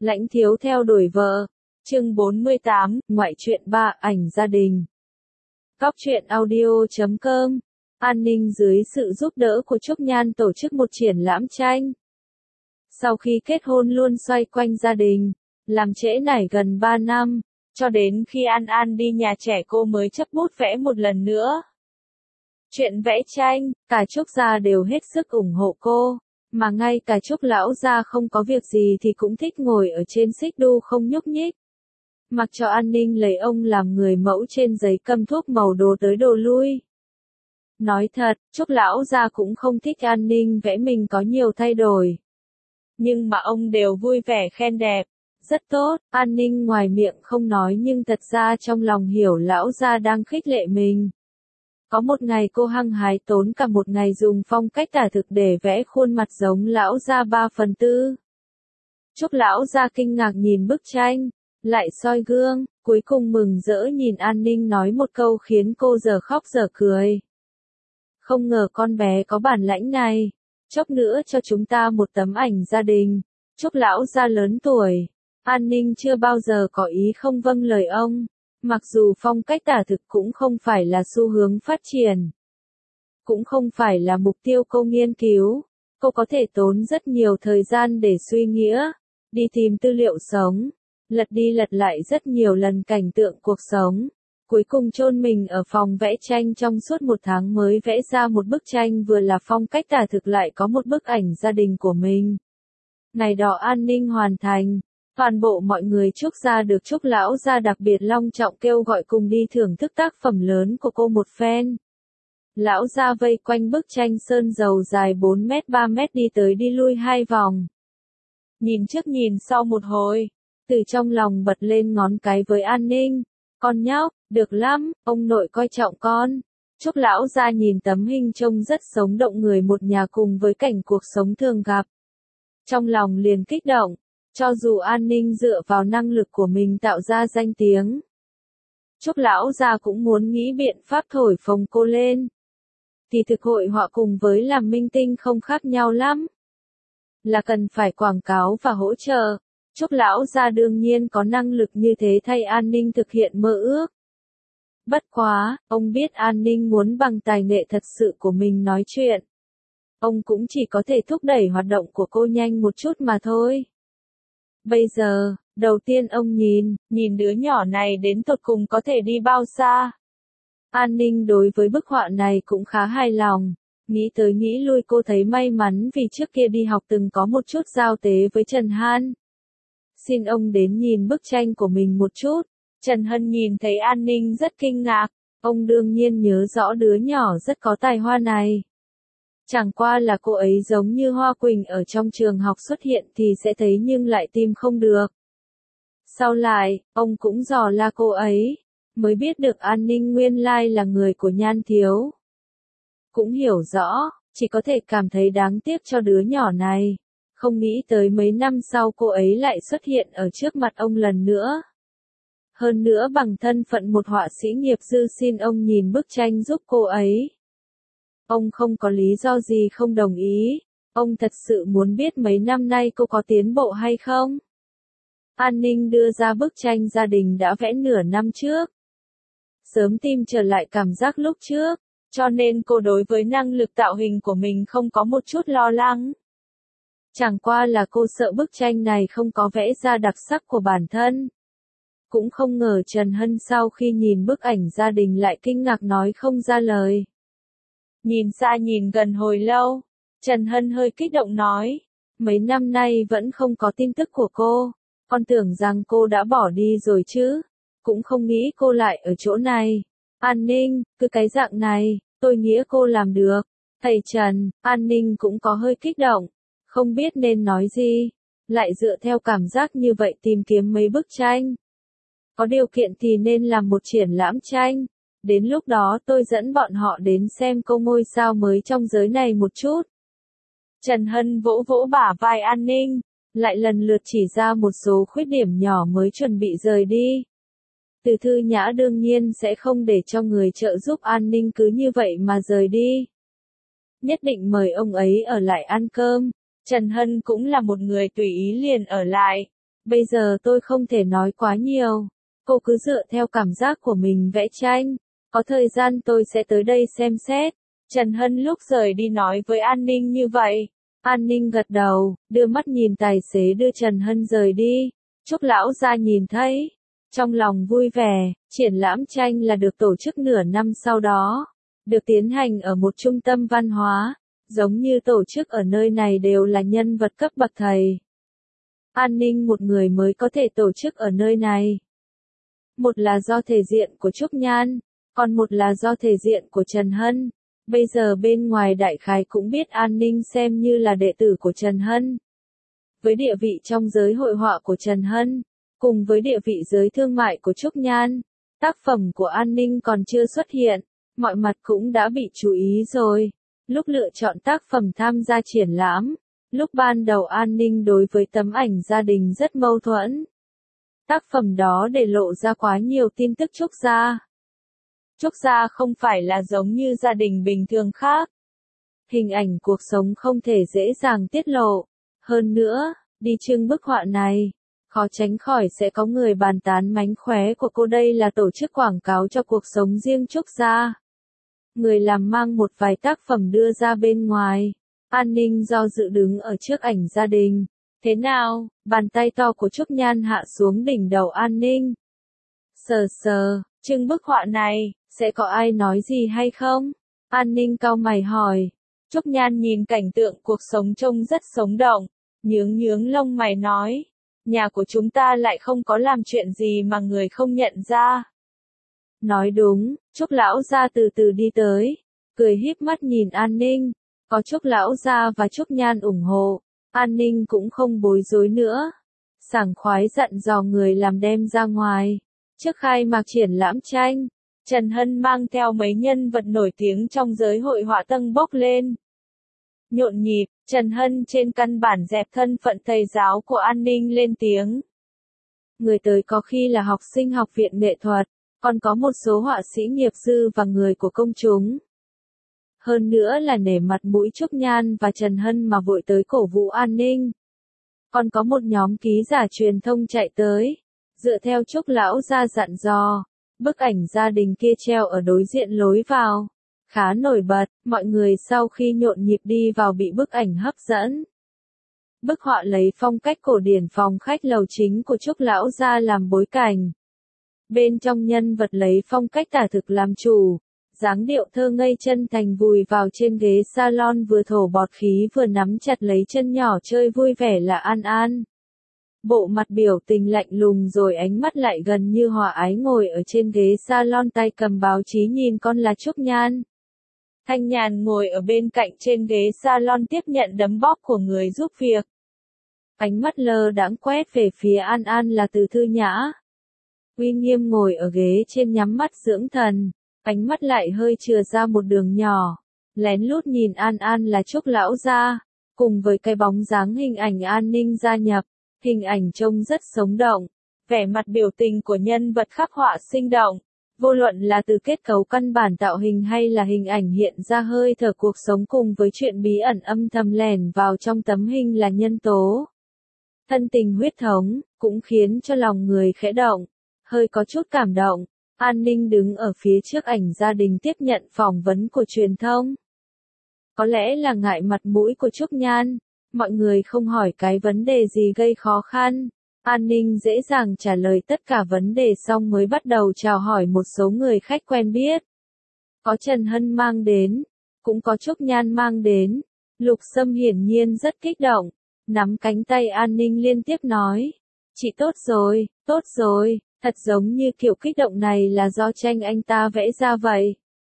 Lãnh thiếu theo đuổi vợ. Chương 48, ngoại truyện 3, ảnh gia đình. Góc truyện audio.com. An Ninh dưới sự giúp đỡ của Trúc Nhan tổ chức một triển lãm tranh. Sau khi kết hôn luôn xoay quanh gia đình, làm trễ nải gần 3 năm, cho đến khi An An đi nhà trẻ cô mới chấp bút vẽ một lần nữa. Chuyện vẽ tranh, cả Trúc gia đều hết sức ủng hộ cô, mà ngay cả Trúc lão gia không có việc gì thì cũng thích ngồi ở trên xích đu không nhúc nhích. Mặc cho An Ninh lấy ông làm người mẫu trên giấy câm thuốc màu đồ tới đồ lui. Nói thật, Trúc lão gia cũng không thích An Ninh vẽ mình có nhiều thay đổi. Nhưng mà ông đều vui vẻ khen đẹp. Rất tốt, An Ninh ngoài miệng không nói nhưng thật ra trong lòng hiểu lão gia đang khích lệ mình. Có một ngày cô hăng hái tốn cả một ngày dùng phong cách tả thực để vẽ khuôn mặt giống lão gia 3/4. Trúc lão gia kinh ngạc nhìn bức tranh, lại soi gương, cuối cùng mừng rỡ nhìn An Ninh nói một câu khiến cô giờ khóc giờ cười. Không ngờ con bé có bản lãnh này, chốc nữa cho chúng ta một tấm ảnh gia đình. Trúc lão gia lớn tuổi, An Ninh chưa bao giờ có ý không vâng lời ông. Mặc dù phong cách tả thực cũng không phải là xu hướng phát triển, cũng không phải là mục tiêu cô nghiên cứu, cô có thể tốn rất nhiều thời gian để suy nghĩ, đi tìm tư liệu sống, lật đi lật lại rất nhiều lần cảnh tượng cuộc sống, cuối cùng chôn mình ở phòng vẽ tranh trong suốt 1 tháng mới vẽ ra một bức tranh vừa là phong cách tả thực lại có một bức ảnh gia đình của mình. Ngày đó An Ninh hoàn thành. Toàn bộ mọi người Trúc gia được Trúc lão gia đặc biệt long trọng kêu gọi cùng đi thưởng thức tác phẩm lớn của cô một phen. Lão gia vây quanh bức tranh sơn dầu dài 4 mét 3 mét đi tới đi lui 2 vòng. Nhìn trước nhìn sau một hồi, từ trong lòng bật lên ngón cái với An Ninh. Con nhóc, được lắm, ông nội coi trọng con. Trúc lão gia nhìn tấm hình trông rất sống động người một nhà cùng với cảnh cuộc sống thường gặp. Trong lòng liền kích động. Cho dù An Ninh dựa vào năng lực của mình tạo ra danh tiếng, Trúc lão gia cũng muốn nghĩ biện pháp thổi phồng cô lên. Thì thực hội họa cùng với làm minh tinh không khác nhau lắm. Là cần phải quảng cáo và hỗ trợ. Trúc lão gia đương nhiên có năng lực như thế thay An Ninh thực hiện mơ ước. Bất quá, ông biết An Ninh muốn bằng tài nghệ thật sự của mình nói chuyện. Ông cũng chỉ có thể thúc đẩy hoạt động của cô nhanh một chút mà thôi. Bây giờ, đầu tiên ông nhìn đứa nhỏ này đến tột cùng có thể đi bao xa. An Ninh đối với bức họa này cũng khá hài lòng, nghĩ tới nghĩ lui cô thấy may mắn vì trước kia đi học từng có một chút giao tế với Trần Hân. Xin ông đến nhìn bức tranh của mình một chút. Trần Hân nhìn thấy An Ninh rất kinh ngạc, ông đương nhiên nhớ rõ đứa nhỏ rất có tài hoa này. Chẳng qua là cô ấy giống như Hoa Quỳnh ở trong trường học xuất hiện thì sẽ thấy nhưng lại tìm không được. Sau lại, ông cũng dò la cô ấy, mới biết được An Ninh nguyên lai là người của Nhan thiếu. Cũng hiểu rõ, chỉ có thể cảm thấy đáng tiếc cho đứa nhỏ này. Không nghĩ tới mấy năm sau cô ấy lại xuất hiện ở trước mặt ông lần nữa. Hơn nữa bằng thân phận một họa sĩ nghiệp dư xin ông nhìn bức tranh giúp cô ấy. Ông không có lý do gì không đồng ý, ông thật sự muốn biết mấy năm nay cô có tiến bộ hay không. An Ninh đưa ra bức tranh gia đình đã vẽ nửa năm trước. Sớm tìm trở lại cảm giác lúc trước, cho nên cô đối với năng lực tạo hình của mình không có một chút lo lắng. Chẳng qua là cô sợ bức tranh này không có vẽ ra đặc sắc của bản thân. Cũng không ngờ Trần Hân sau khi nhìn bức ảnh gia đình lại kinh ngạc nói không ra lời. Nhìn xa nhìn gần hồi lâu, Trần Hân hơi kích động nói, mấy năm nay vẫn không có tin tức của cô, con tưởng rằng cô đã bỏ đi rồi chứ, cũng không nghĩ cô lại ở chỗ này. An Ninh, cứ cái dạng này, tôi nghĩ cô làm được. Thầy Trần, An Ninh cũng có hơi kích động, không biết nên nói gì, lại dựa theo cảm giác như vậy tìm kiếm mấy bức tranh. Có điều kiện thì nên làm một triển lãm tranh. Đến lúc đó tôi dẫn bọn họ đến xem cô ngôi sao mới trong giới này một chút. Trần Hân vỗ vỗ bả vai An Ninh, lại lần lượt chỉ ra một số khuyết điểm nhỏ mới chuẩn bị rời đi. Từ Thư Nhã đương nhiên sẽ không để cho người trợ giúp An Ninh cứ như vậy mà rời đi. Nhất định mời ông ấy ở lại ăn cơm. Trần Hân cũng là một người tùy ý liền ở lại. Bây giờ tôi không thể nói quá nhiều. Cô cứ dựa theo cảm giác của mình vẽ tranh. Có thời gian tôi sẽ tới đây xem xét. Trần Hân lúc rời đi nói với An Ninh như vậy. An Ninh gật đầu, đưa mắt nhìn tài xế đưa Trần Hân rời đi. Trúc lão gia nhìn thấy. Trong lòng vui vẻ, triển lãm tranh là được tổ chức nửa năm sau đó. Được tiến hành ở một trung tâm văn hóa. Giống như tổ chức ở nơi này đều là nhân vật cấp bậc thầy. An Ninh một người mới có thể tổ chức ở nơi này. Một là do thể diện của Trúc Nhan, còn một là do thể diện của Trần Hân. Bây giờ bên ngoài đại khái cũng biết An Ninh xem như là đệ tử của Trần Hân. Với địa vị trong giới hội họa của Trần Hân, cùng với địa vị giới thương mại của Trúc Nhan, tác phẩm của An Ninh còn chưa xuất hiện, mọi mặt cũng đã bị chú ý rồi. Lúc lựa chọn tác phẩm tham gia triển lãm, lúc ban đầu An Ninh đối với tấm ảnh gia đình rất mâu thuẫn. Tác phẩm đó để lộ ra quá nhiều tin tức Trúc gia. Trúc gia không phải là giống như gia đình bình thường khác. Hình ảnh cuộc sống không thể dễ dàng tiết lộ. Hơn nữa, đi trưng bức họa này, khó tránh khỏi sẽ có người bàn tán mánh khóe của cô đây là tổ chức quảng cáo cho cuộc sống riêng Trúc gia. Người làm mang một vài tác phẩm đưa ra bên ngoài. An Ninh do dự đứng ở trước ảnh gia đình. Thế nào? Bàn tay to của Trúc Nhan hạ xuống đỉnh đầu An Ninh. Sờ sờ, trưng bức họa này, sẽ có ai nói gì hay không? An Ninh cau mày hỏi. Trúc Nhan nhìn cảnh tượng cuộc sống trông rất sống động, nhướng nhướng lông mày nói. Nhà của chúng ta lại không có làm chuyện gì mà người không nhận ra. Nói đúng, Trúc lão gia từ từ đi tới, cười híp mắt nhìn An Ninh. Có Trúc lão gia và Trúc Nhan ủng hộ, An Ninh cũng không bối rối nữa. Sảng khoái dặn dò người làm đem ra ngoài. Trước khai mạc triển lãm tranh, Trần Hân mang theo mấy nhân vật nổi tiếng trong giới hội họa tâng bốc lên. Nhộn nhịp, Trần Hân trên căn bản dẹp thân phận thầy giáo của An Ninh lên tiếng. Người tới có khi là học sinh học viện nghệ thuật, còn có một số họa sĩ nghiệp dư và người của công chúng. Hơn nữa là nể mặt mũi Trúc Nhan và Trần Hân mà vội tới cổ vũ An Ninh. Còn có một nhóm ký giả truyền thông chạy tới. Dựa theo Trúc lão gia dặn dò, bức ảnh gia đình kia treo ở đối diện lối vào. Khá nổi bật, mọi người sau khi nhộn nhịp đi vào bị bức ảnh hấp dẫn. Bức họa lấy phong cách cổ điển phòng khách lầu chính của Trúc lão gia làm bối cảnh. Bên trong nhân vật lấy phong cách tả thực làm chủ. Dáng điệu thơ ngây chân thành vùi vào trên ghế salon vừa thổ bọt khí vừa nắm chặt lấy chân nhỏ chơi vui vẻ là An An. Bộ mặt biểu tình lạnh lùng rồi ánh mắt lại gần như hòa ái ngồi ở trên ghế salon tay cầm báo chí nhìn con là Trúc Nhan. Thanh Nhàn ngồi ở bên cạnh trên ghế salon tiếp nhận đấm bóp của người giúp việc. Ánh mắt lơ đãng quét về phía An An là Từ Thư Nhã. Uy Nghiêm ngồi ở ghế trên nhắm mắt dưỡng thần. Ánh mắt lại hơi chừa ra một đường nhỏ, lén lút nhìn An An là Trúc lão gia, cùng với cái bóng dáng hình ảnh An Ninh gia nhập, hình ảnh trông rất sống động, vẻ mặt biểu tình của nhân vật khắc họa sinh động, vô luận là từ kết cấu căn bản tạo hình hay là hình ảnh hiện ra hơi thở cuộc sống cùng với chuyện bí ẩn âm thầm lẻn vào trong tấm hình là nhân tố. Thân tình huyết thống, cũng khiến cho lòng người khẽ động, hơi có chút cảm động. An Ninh đứng ở phía trước ảnh gia đình tiếp nhận phỏng vấn của truyền thông. Có lẽ là ngại mặt mũi của Trúc Nhan, mọi người không hỏi cái vấn đề gì gây khó khăn. An Ninh dễ dàng trả lời tất cả vấn đề xong mới bắt đầu chào hỏi một số người khách quen biết. Có Trần Hân mang đến, cũng có Trúc Nhan mang đến. Lục Sâm hiển nhiên rất kích động, nắm cánh tay An Ninh liên tiếp nói. Chị tốt rồi, tốt rồi. Thật giống như kiểu kích động này là do tranh anh ta vẽ ra vậy.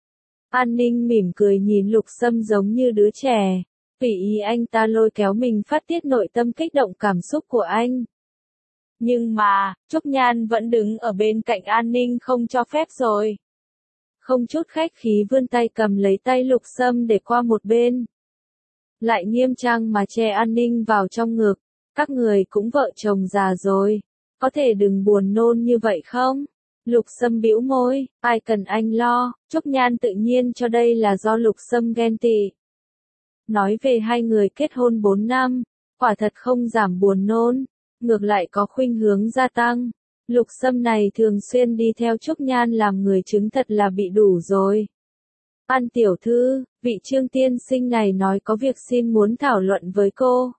An Ninh mỉm cười nhìn Lục Sâm giống như đứa trẻ. Tùy ý anh ta lôi kéo mình phát tiết nội tâm kích động cảm xúc của anh. Nhưng mà, Trúc Nhan vẫn đứng ở bên cạnh An Ninh không cho phép rồi. Không chút khách khí vươn tay cầm lấy tay Lục Sâm để qua một bên. Lại nghiêm trang mà che An Ninh vào trong ngực. Các người cũng vợ chồng già rồi. Có thể đừng buồn nôn như vậy không? Lục Sâm bĩu môi, ai cần anh lo, Trúc Nhan tự nhiên cho đây là do Lục Sâm ghen tị. Nói về hai người kết hôn 4 năm, quả thật không giảm buồn nôn. ngược lại có khuynh hướng gia tăng. Lục Sâm này thường xuyên đi theo Trúc Nhan làm người chứng thật là bị đủ rồi. An tiểu thư, vị Trương tiên sinh này nói có việc xin muốn thảo luận với cô.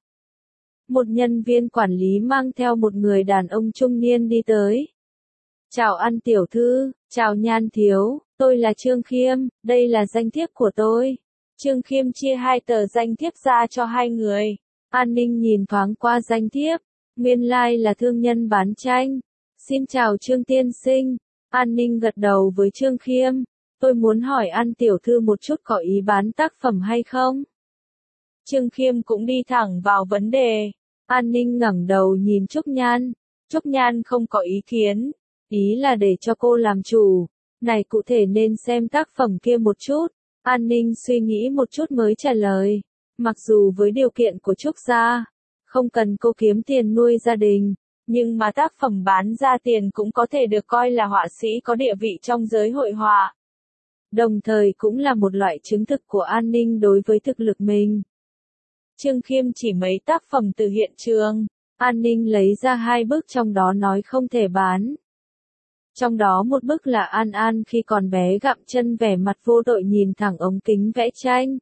Một nhân viên quản lý mang theo một người đàn ông trung niên đi tới. Chào An tiểu thư, chào Nhan thiếu, tôi là Trương Khiêm, đây là danh thiếp của tôi. Trương Khiêm chia 2 tờ danh thiếp ra cho 2 người. An Ninh nhìn thoáng qua danh thiếp, nguyên lai là thương nhân bán tranh. Xin chào Trương tiên sinh. An Ninh gật đầu với Trương Khiêm. Tôi muốn hỏi An tiểu thư một chút có ý bán tác phẩm hay không? Trương Khiêm cũng đi thẳng vào vấn đề. An Ninh ngẩng đầu nhìn Trúc Nhan. Trúc Nhan không có ý kiến. Ý là để cho cô làm chủ. Này cụ thể nên xem tác phẩm kia một chút. An Ninh suy nghĩ một chút mới trả lời. Mặc dù với điều kiện của Trúc gia, không cần cô kiếm tiền nuôi gia đình, nhưng mà tác phẩm bán ra tiền cũng có thể được coi là họa sĩ có địa vị trong giới hội họa. Đồng thời cũng là một loại chứng thực của An Ninh đối với thực lực mình. Trương Khiêm chỉ mấy tác phẩm từ hiện trường. An Ninh lấy ra 2 bức trong đó nói không thể bán. Trong đó một bức là An An khi còn bé gặm chân vẻ mặt vô tội nhìn thẳng ống kính vẽ tranh.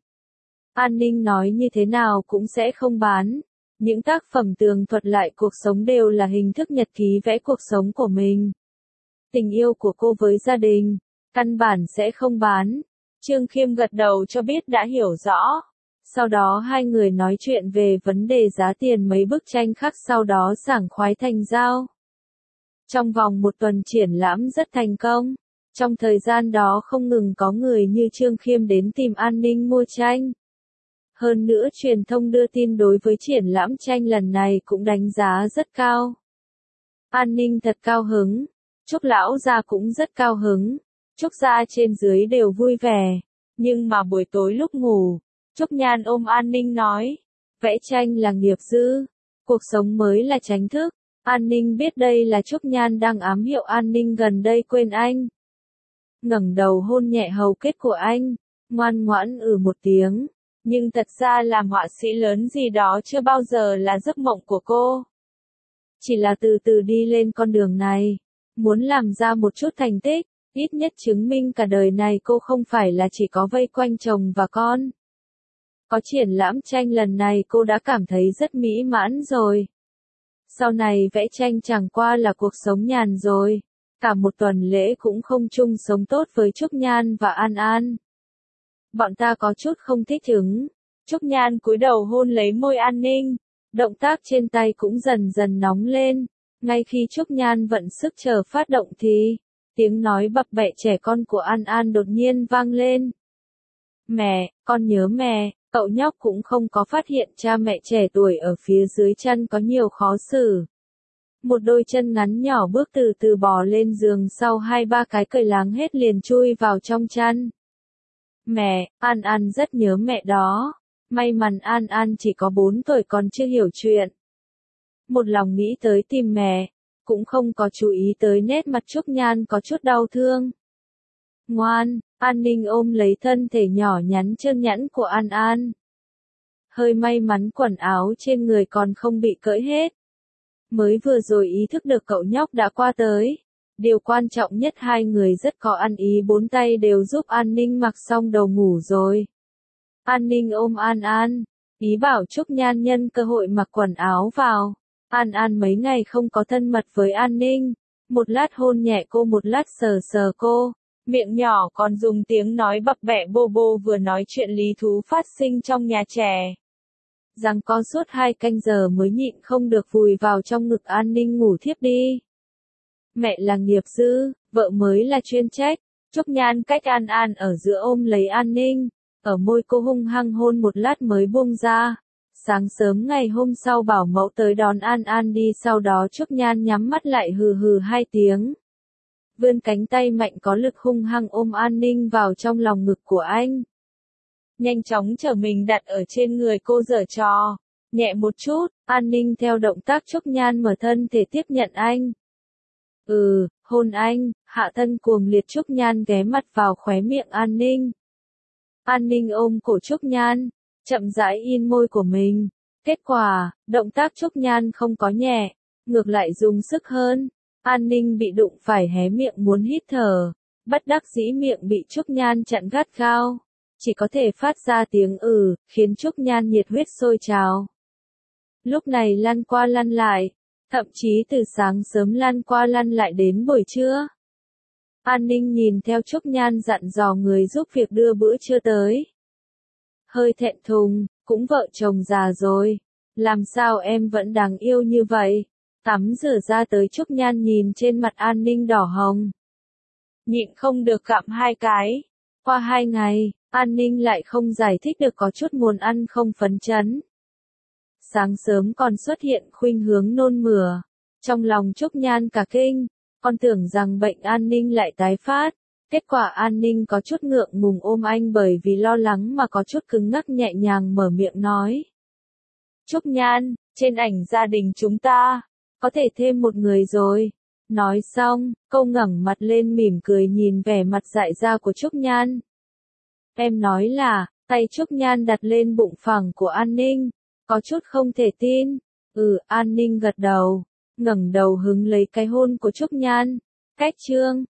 An Ninh nói như thế nào cũng sẽ không bán. Những tác phẩm tường thuật lại cuộc sống đều là hình thức nhật ký vẽ cuộc sống của mình. Tình yêu của cô với gia đình, căn bản sẽ không bán. Trương Khiêm gật đầu cho biết đã hiểu rõ. Sau đó 2 người nói chuyện về vấn đề giá tiền mấy bức tranh khác, sau đó sảng khoái thành giao. Trong vòng 1 tuần triển lãm rất thành công. Trong thời gian đó không ngừng có người như Trương Khiêm đến tìm An Ninh mua tranh. Hơn nữa truyền thông đưa tin đối với triển lãm tranh lần này cũng đánh giá rất cao. An Ninh thật cao hứng. Trúc lão gia cũng rất cao hứng. Trúc gia trên dưới đều vui vẻ. Nhưng mà buổi tối lúc ngủ, Trúc Nhan ôm An Ninh nói. Vẽ tranh là nghiệp dư. Cuộc sống mới là chánh thức. An Ninh biết đây là Trúc Nhan đang ám hiệu An Ninh gần đây quên anh. Ngẩng đầu hôn nhẹ hầu kết của anh. Ngoan ngoãn một tiếng. Nhưng thật ra làm họa sĩ lớn gì đó chưa bao giờ là giấc mộng của cô. Chỉ là từ từ đi lên con đường này. Muốn làm ra một chút thành tích, ít nhất chứng minh cả đời này cô không phải là chỉ có vây quanh chồng và con. Có triển lãm tranh lần này cô đã cảm thấy rất mỹ mãn rồi. Sau này vẽ tranh chẳng qua là cuộc sống nhàn rồi. Cả một tuần lễ cũng không chung sống tốt với Trúc Nhan và An An. Bọn ta có chút không thích ứng. Trúc Nhan cúi đầu hôn lấy môi An Ninh. Động tác trên tay cũng dần dần nóng lên. Ngay khi Trúc Nhan vận sức chờ phát động thì tiếng nói bập bẹ trẻ con của An An đột nhiên vang lên. Mẹ, con nhớ mẹ. Cậu nhóc cũng không có phát hiện cha mẹ trẻ tuổi ở phía dưới chân có nhiều khó xử. Một đôi chân ngắn nhỏ bước từ từ bò lên giường, sau 2-3 cái cởi láng hết liền chui vào trong chăn. Mẹ, An An rất nhớ mẹ đó. May mắn An An chỉ có 4 tuổi còn chưa hiểu chuyện. Một lòng nghĩ tới tìm mẹ, cũng không có chú ý tới nét mặt Trúc Nhan có chút đau thương. Ngoan, An Ninh ôm lấy thân thể nhỏ nhắn trơn nhẵn của An An. Hơi may mắn quần áo trên người còn không bị cởi hết. Mới vừa rồi ý thức được cậu nhóc đã qua tới. Điều quan trọng nhất 2 người rất có ăn ý, 4 tay đều giúp An Ninh mặc xong đầu ngủ rồi. An Ninh ôm An An, ý bảo Trúc Nhan nhân cơ hội mặc quần áo vào. An An mấy ngày không có thân mật với An Ninh. Một lát hôn nhẹ cô, một lát sờ sờ cô. Miệng nhỏ còn dùng tiếng nói bập bẹ bô bô vừa nói chuyện lý thú phát sinh trong nhà trẻ. Giằng co suốt 2 canh giờ mới nhịn không được vùi vào trong ngực An Ninh ngủ thiếp đi. Mẹ là nghiệp dư, vợ mới là chuyên trách. Trúc Nhan cách An An ở giữa ôm lấy An Ninh. Ở môi cô hung hăng hôn một lát mới buông ra. Sáng sớm ngày hôm sau bảo mẫu tới đón An An đi, sau đó Trúc Nhan nhắm mắt lại hừ hừ 2 tiếng. Vươn cánh tay mạnh có lực hung hăng ôm An Ninh vào trong lòng ngực của anh. Nhanh chóng trở mình đặt ở trên người cô giở trò. Nhẹ một chút, An Ninh theo động tác Trúc Nhan mở thân thể tiếp nhận anh. Hôn anh, hạ thân cuồng liệt. Trúc Nhan ghé mặt vào khóe miệng An Ninh. An Ninh ôm cổ Trúc Nhan, chậm rãi in môi của mình. Kết quả, động tác Trúc Nhan không có nhẹ, ngược lại dùng sức hơn. An Ninh bị đụng phải hé miệng muốn hít thở, bất đắc dĩ miệng bị Trúc Nhan chặn gắt gao, chỉ có thể phát ra tiếng khiến Trúc Nhan nhiệt huyết sôi trào. Lúc này lăn qua lăn lại, thậm chí từ sáng sớm lăn qua lăn lại đến buổi trưa. An Ninh nhìn theo Trúc Nhan dặn dò người giúp việc đưa bữa trưa tới. Hơi thẹn thùng, cũng vợ chồng già rồi, làm sao em vẫn đáng yêu như vậy? Tắm rửa ra tới Trúc Nhan nhìn trên mặt An Ninh đỏ hồng. Nhịn không được gặm 2 cái. Qua 2 ngày, An Ninh lại không giải thích được có chút muốn ăn không phấn chấn. Sáng sớm còn xuất hiện khuynh hướng nôn mửa. Trong lòng Trúc Nhan cả kinh, con tưởng rằng bệnh An Ninh lại tái phát. Kết quả An Ninh có chút ngượng ngùng ôm anh bởi vì lo lắng mà có chút cứng ngắc nhẹ nhàng mở miệng nói. Trúc Nhan, trên ảnh gia đình chúng ta, có thể thêm một người rồi. Nói xong, cô ngẩng mặt lên mỉm cười nhìn vẻ mặt dại ra của Trúc Nhan. Em nói là, tay Trúc Nhan đặt lên bụng phẳng của An Ninh, có chút không thể tin. An Ninh gật đầu, ngẩng đầu hứng lấy cái hôn của Trúc Nhan. Cách chương